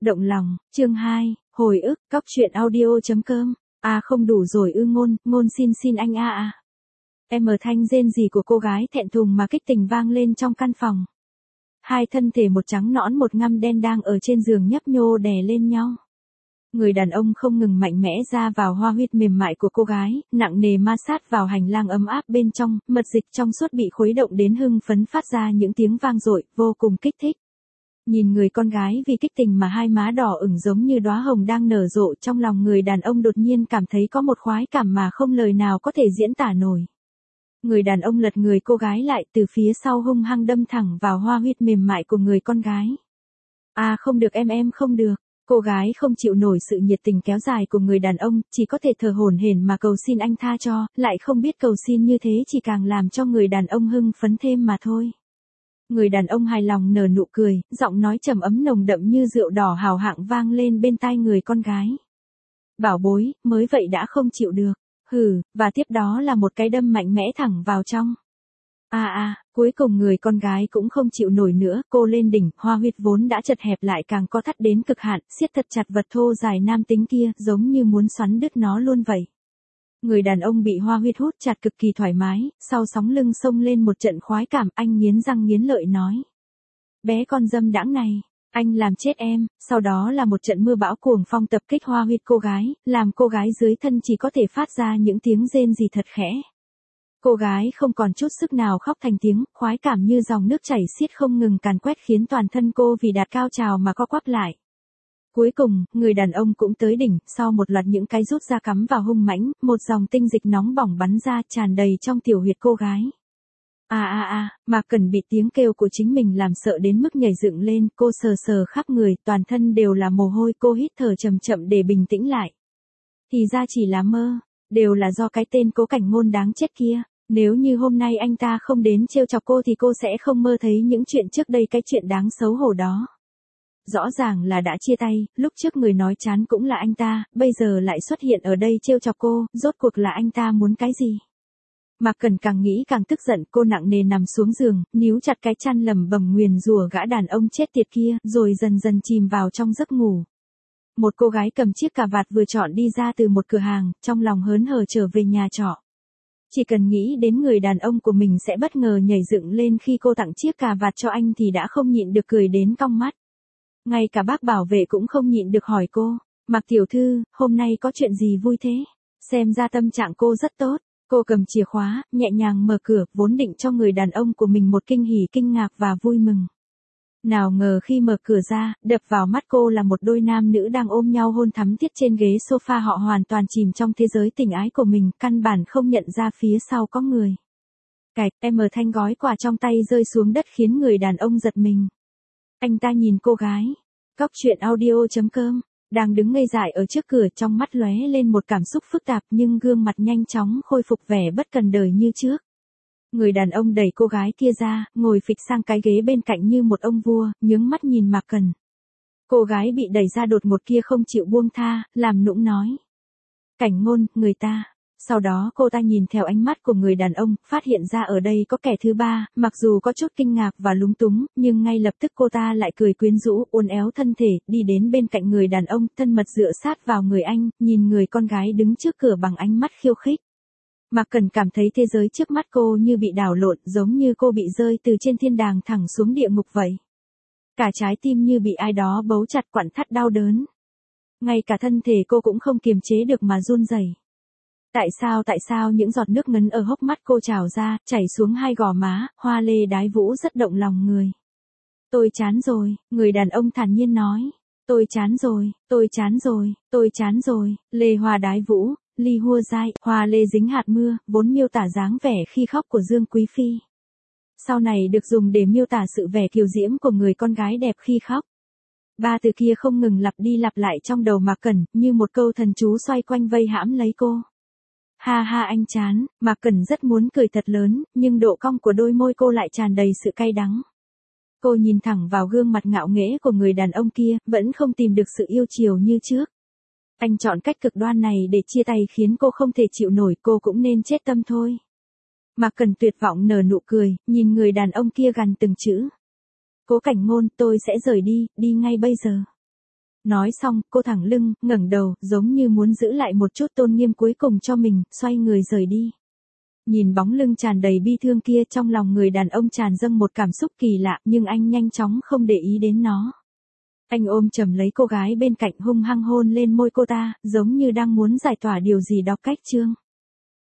Động lòng, chương 2, hồi ức, cóc truyện audio.com. À không đủ rồi ư ngôn, ngôn xin anh à. Em ở thanh rên rỉ của cô gái thẹn thùng mà kích tình vang lên trong căn phòng. Hai thân thể một trắng nõn một ngăm đen đang ở trên giường nhấp nhô đè lên nhau. Người đàn ông không ngừng mạnh mẽ ra vào hoa huyệt mềm mại của cô gái, nặng nề ma sát vào hành lang ấm áp bên trong, mật dịch trong suốt bị khuấy động đến hưng phấn phát ra những tiếng vang dội, vô cùng kích thích. Nhìn người con gái vì kích tình mà hai má đỏ ửng giống như đóa hồng đang nở rộ, trong lòng người đàn ông đột nhiên cảm thấy có một khoái cảm mà không lời nào có thể diễn tả nổi. Người đàn ông lật người cô gái lại từ phía sau hung hăng đâm thẳng vào hoa huyệt mềm mại của người con gái. À không được em không được. Cô gái không chịu nổi sự nhiệt tình kéo dài của người đàn ông, chỉ có thể thở hổn hển mà cầu xin anh tha cho, lại không biết cầu xin như thế chỉ càng làm cho người đàn ông hưng phấn thêm mà thôi. Người đàn ông hài lòng nở nụ cười, giọng nói trầm ấm nồng đậm như rượu đỏ hào hạng vang lên bên tai người con gái. Bảo bối, mới vậy đã không chịu được. Hừ, và tiếp đó là một cái đâm mạnh mẽ thẳng vào trong. Cuối cùng người con gái cũng không chịu nổi nữa, cô lên đỉnh, hoa huyệt vốn đã chật hẹp lại càng co thắt đến cực hạn, siết thật chặt vật thô dài nam tính kia, giống như muốn xoắn đứt nó luôn vậy. Người đàn ông bị hoa huyệt hút chặt cực kỳ thoải mái, sau sóng lưng xông lên một trận khoái cảm, anh nghiến răng nghiến lợi nói. Bé con dâm đãng này, anh làm chết em, sau đó là một trận mưa bão cuồng phong tập kích hoa huyệt cô gái, làm cô gái dưới thân chỉ có thể phát ra những tiếng rên rỉ thật khẽ. Cô gái không còn chút sức nào khóc thành tiếng, khoái cảm như dòng nước chảy xiết không ngừng càn quét khiến toàn thân cô vì đạt cao trào mà co quắp lại. Cuối cùng, người đàn ông cũng tới đỉnh, sau một loạt những cái rút ra cắm vào hung mãnh, một dòng tinh dịch nóng bỏng bắn ra tràn đầy trong tiểu huyệt cô gái. Mà Cần bị tiếng kêu của chính mình làm sợ đến mức nhảy dựng lên, cô sờ khắp người, toàn thân đều là mồ hôi, cô hít thở chậm chậm để bình tĩnh lại. Thì ra chỉ là mơ, đều là do cái tên Cố Cảnh Ngôn đáng chết kia. Nếu như hôm nay anh ta không đến trêu chọc cô thì cô sẽ không mơ thấy những chuyện trước đây, cái chuyện đáng xấu hổ đó. Rõ ràng là đã chia tay, lúc trước người nói chán cũng là anh ta, bây giờ lại xuất hiện ở đây trêu chọc cô, rốt cuộc là anh ta muốn cái gì? Mạc Cần càng nghĩ càng tức giận, cô nặng nề nằm xuống giường, níu chặt cái chăn lẩm bẩm nguyền rủa gã đàn ông chết tiệt kia, rồi dần dần chìm vào trong giấc ngủ. Một cô gái cầm chiếc cà vạt vừa chọn đi ra từ một cửa hàng, trong lòng hớn hở trở về nhà trọ. Chỉ cần nghĩ đến người đàn ông của mình sẽ bất ngờ nhảy dựng lên khi cô tặng chiếc cà vạt cho anh thì đã không nhịn được cười đến cong mắt. Ngay cả bác bảo vệ cũng không nhịn được hỏi cô, Mạc tiểu thư, hôm nay có chuyện gì vui thế? Xem ra tâm trạng cô rất tốt. Cô cầm chìa khóa, nhẹ nhàng mở cửa, vốn định cho người đàn ông của mình một kinh hỉ, kinh ngạc và vui mừng. Nào ngờ khi mở cửa ra, đập vào mắt cô là một đôi nam nữ đang ôm nhau hôn thắm thiết trên ghế sofa, họ hoàn toàn chìm trong thế giới tình ái của mình, căn bản không nhận ra phía sau có người. Cạch, em ở thanh gói quà trong tay rơi xuống đất khiến người đàn ông giật mình. Anh ta nhìn cô gái. Cóc truyện audio.com. Đang đứng ngây dại ở trước cửa, trong mắt lóe lên một cảm xúc phức tạp nhưng gương mặt nhanh chóng khôi phục vẻ bất cần đời như trước. Người đàn ông đẩy cô gái kia ra, ngồi phịch sang cái ghế bên cạnh như một ông vua, nhướng mắt nhìn Mạc Cần. Cô gái bị đẩy ra đột ngột kia không chịu buông tha, làm nũng nói. Cảnh Ngôn, người ta. Sau đó cô ta nhìn theo ánh mắt của người đàn ông, phát hiện ra ở đây có kẻ thứ ba, mặc dù có chút kinh ngạc và lúng túng, nhưng ngay lập tức cô ta lại cười quyến rũ, uốn éo thân thể, đi đến bên cạnh người đàn ông, thân mật dựa sát vào người anh, nhìn người con gái đứng trước cửa bằng ánh mắt khiêu khích. Mạc Cần cảm thấy thế giới trước mắt cô như bị đảo lộn, giống như cô bị rơi từ trên thiên đàng thẳng xuống địa ngục vậy. Cả trái tim như bị ai đó bấu chặt quặn thắt đau đớn. Ngay cả thân thể cô cũng không kiềm chế được mà run rẩy. Tại sao những giọt nước ngấn ở hốc mắt cô trào ra, chảy xuống hai gò má, hoa lê đái vũ rất động lòng người. Tôi chán rồi, người đàn ông thản nhiên nói. Tôi chán rồi, lê hoa đái vũ, ly hua dai, hoa lê dính hạt mưa, vốn miêu tả dáng vẻ khi khóc của Dương Quý Phi. Sau này được dùng để miêu tả sự vẻ kiều diễm của người con gái đẹp khi khóc. Ba từ kia không ngừng lặp đi lặp lại trong đầu Mạc Cần, như một câu thần chú xoay quanh vây hãm lấy cô. Ha anh chán, Mạc Cần rất muốn cười thật lớn, nhưng độ cong của đôi môi cô lại tràn đầy sự cay đắng. Cô nhìn thẳng vào gương mặt ngạo nghễ của người đàn ông kia, vẫn không tìm được sự yêu chiều như trước. Anh chọn cách cực đoan này để chia tay khiến cô không thể chịu nổi, cô cũng nên chết tâm thôi. Mạc Cần tuyệt vọng nở nụ cười, nhìn người đàn ông kia gằn từng chữ. Cố Cảnh Ngôn, tôi sẽ rời đi, đi ngay bây giờ. Nói xong, cô thẳng lưng, ngẩng đầu, giống như muốn giữ lại một chút tôn nghiêm cuối cùng cho mình, xoay người rời đi. Nhìn bóng lưng tràn đầy bi thương kia, trong lòng người đàn ông tràn dâng một cảm xúc kỳ lạ, nhưng anh nhanh chóng không để ý đến nó. Anh ôm chầm lấy cô gái bên cạnh, hung hăng hôn lên môi cô ta, giống như đang muốn giải tỏa điều gì đó cách chương.